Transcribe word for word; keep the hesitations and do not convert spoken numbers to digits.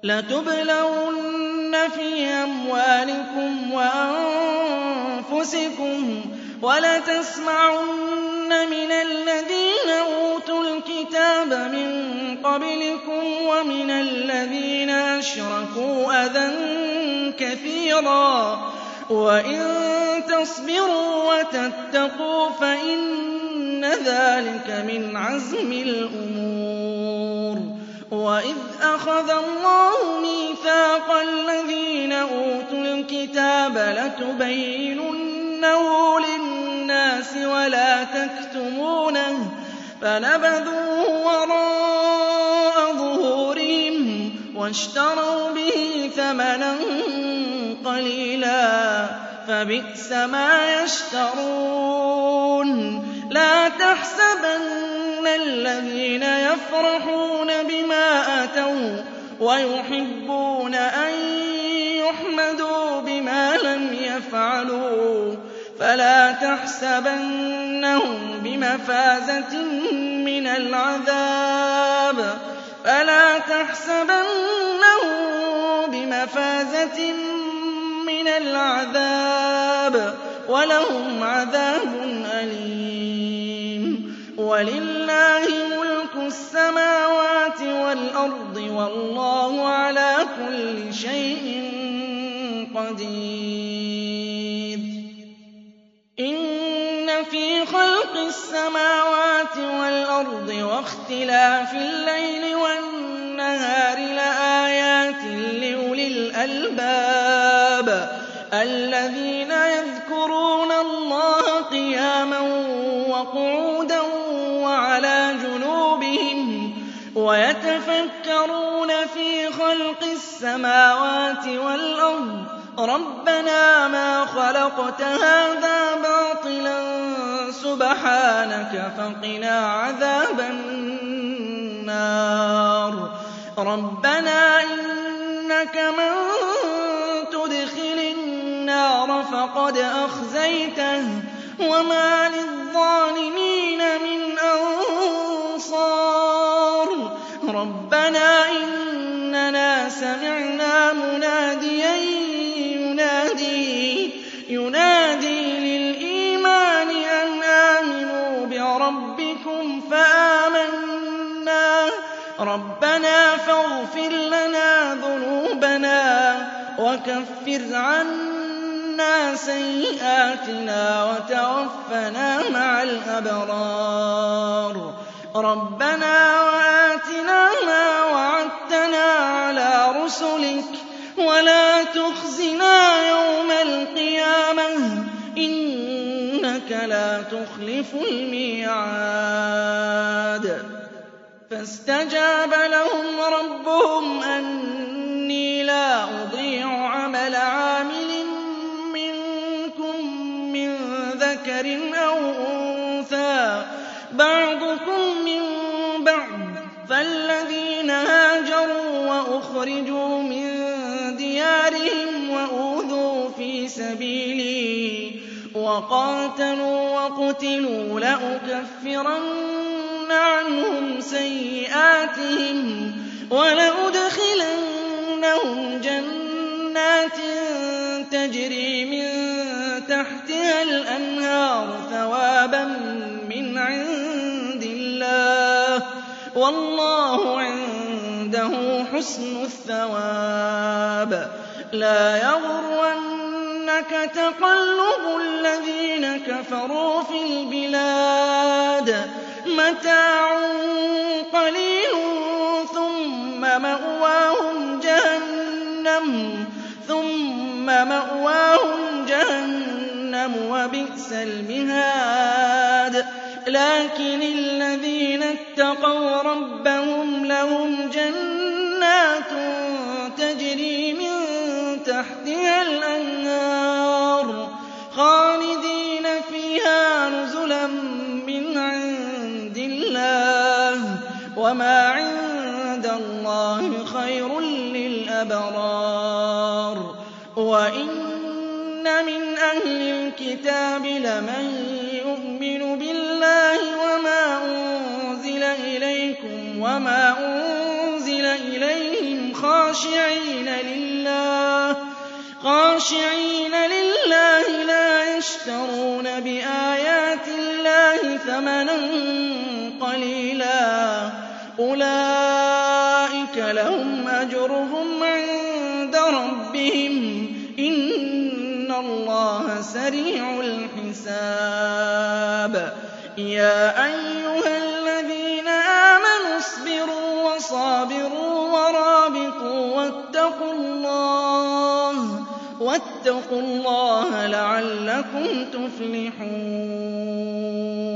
لَتُبْلَوُنَّ فِي أَمْوَالِكُمْ وَأَنفُسِكُمْ وَلَتَسْمَعُنَّ مِنَ الَّذِينَ أُوتُوا الْكِتَابَ مِن قَبْلِكُمْ وَمِنَ الَّذِينَ أَشْرَكُوا أَذًى كَثِيرًا وَإِن تَصْبِرُوا وَتَتَّقُوا فَإِنَّ ذَٰلِكَ مِنْ عَزْمِ الْأُمُورِ. وَإِذْ أَخَذَ اللَّهُ مِيثَاقَ الَّذِينَ أُوتُوا الْكِتَابَ لَتُبَيِّنُنَّهُ لِلنَّاسِ وَلَا تَكْتُمُونَهُ فَنَبَذُوهُ وَرَاءَ ظُهُورِهِمْ وَاشْتَرَوْا بِهِ ثَمَنًا قَلِيلًا فَبِئْسَ مَا يَشْتَرُونَ. لَا تَحْسَبَنَّ الَّذِينَ يَفْرَحُونَ بِمَا أَتَوا وَيُحِبُّونَ أَن يُحْمَدُوا بِمَا لَمْ يَفْعَلُوا فَلَا تَحْسَبَنَّهُم بِمَفَازَةٍ مِّنَ الْعَذَابِ فَلَا تَحْسَبَنَّهُم بِمَفَازَةٍ مِّنَ الْعَذَابِ وَلَهُمْ عَذَابٌ أَلِيمٌ. وَلِلَّهِ مُلْكُ السَّمَاوَاتِ وَالْأَرْضِ وَاللَّهُ عَلَىٰ كُلِّ شَيْءٍ قَدِيرٌ. إِنَّ فِي خَلْقِ السَّمَاوَاتِ وَالْأَرْضِ وَاخْتِلَافِ اللَّيْلِ وَالنَّهَارِ لَآيَاتٍ لِّأُولِي الْأَلْبَابِ الَّذِينَ يَذْكُرُونَ اللَّهَ قِيَامًا وَقُعُودًا وَعَلَىٰ جُنُوبِهِمْ وَيَتَفَكَّرُونَ فِي خَلْقِ السَّمَاوَاتِ وَالْأَرْضِ رَبَّنَا مَا خَلَقْتَ هَٰذَا بَاطِلًا سُبْحَانَكَ فَقِنَا عَذَابَ النَّارِ. رَبَّنَا إِنَّكَ مَن تُدْخِلِ النَّارَ فَقَدْ أَخْزَيْتَهُ وَمَا لِلظَّالِمِينَ مِنْ أَنصَارٍ. رَبَّنَا إِنَّنَا سَمِعْنَا مُنَادِيًا يُنَادِي يُنَادِي لِلْإِيمَانِ أَنْ آمِنُوا بِرَبِّكُمْ فَآمَنَّا رَبَّنَا فَاغْفِرْ لَنَا ذُنُوبَنَا وَكَفِّرْ عَنَّا سَيِّئَاتِنَا وَتَوَفَّنَا مَعَ الْأَبْرَارِ. رَبَّنَا وَآتِنَا مَا وَعَدتَّنَا عَلَىٰ رُسُلِكَ وَلَا تُخْزِنَا يَوْمَ الْقِيَامَةِ إِنَّكَ لَا تُخْلِفُ الْمِيعَادَ. فَاسْتَجَابَ لَهُمْ رَبُّهُمْ أَنِّي لَا أُضِيعُ عَمَلَ عَامِلٍ مِّنكُم مِّن ذَكَرٍ أَوْ أُنثَىٰ بَعْضُكُم مِّن بَعْضٍ فَالَّذِينَ هَاجَرُوا وَأُخْرِجُوا مِن دِيَارِهِمْ وَأُوذُوا فِي سَبِيلِي وَقَاتَلُوا وَقُتِلُوا لَأُكَفِّرَنَّ عَنْهُمْ سَيِّئَاتِهِمْ وَلَأُدْخِلَنَّهُمْ جَنَّاتٍ تَجْرِي مِن تَحْتِهَا الْأَنْهَارُ ثَوَابًا مِّنْ عِندِ اللَّهِ ۗ وَاللَّهُ عِندَهُ حُسْنُ الثَّوَابِ. لَا يَغُرَّنَّكَ تَقَلُّبُ الَّذِينَ كَفَرُوا فِي الْبِلَادِ مَتَاعٌ قَلِيلٌ ثُمَّ مَأْوَاهُمْ جَهَنَّمُ ثُمَّ مَأْوَاهُمْ جَهَنَّمُ وَبِئْسَ الْمِهَادُ. لَٰكِنِ الَّذِينَ اتَّقَوْا رَبَّهُمْ لَهُمْ جَنَّاتٌ تَجْرِي مِن تَحْتِهَا الْأَنْهَارُ خَالِدِينَ فِيهَا نُزُلًا مِّنْ عِندِ اللَّهِ ۗ وَمَا عِندَ اللَّهِ خَيْرٌ لِّلْأَبْرَارِ. وَإِنَّ مِنْ أَهْلِ الْكِتَابِ لَمَن يُؤْمِنُ بِاللَّهِ وَمَا أُنزِلَ إِلَيْكُمْ وَمَا أُنزِلَ إِلَيْهِمْ خاشعين لله خاشعين لله لا يشترون بآيات الله ثمنا قليلا أولئك لهم أجرهم عند ربهم إن الله سريع الحساب يا أيها الذين آمنوا اصبروا وصابروا ورابطوا واتقوا الله واتقوا الله لعلكم تفلحون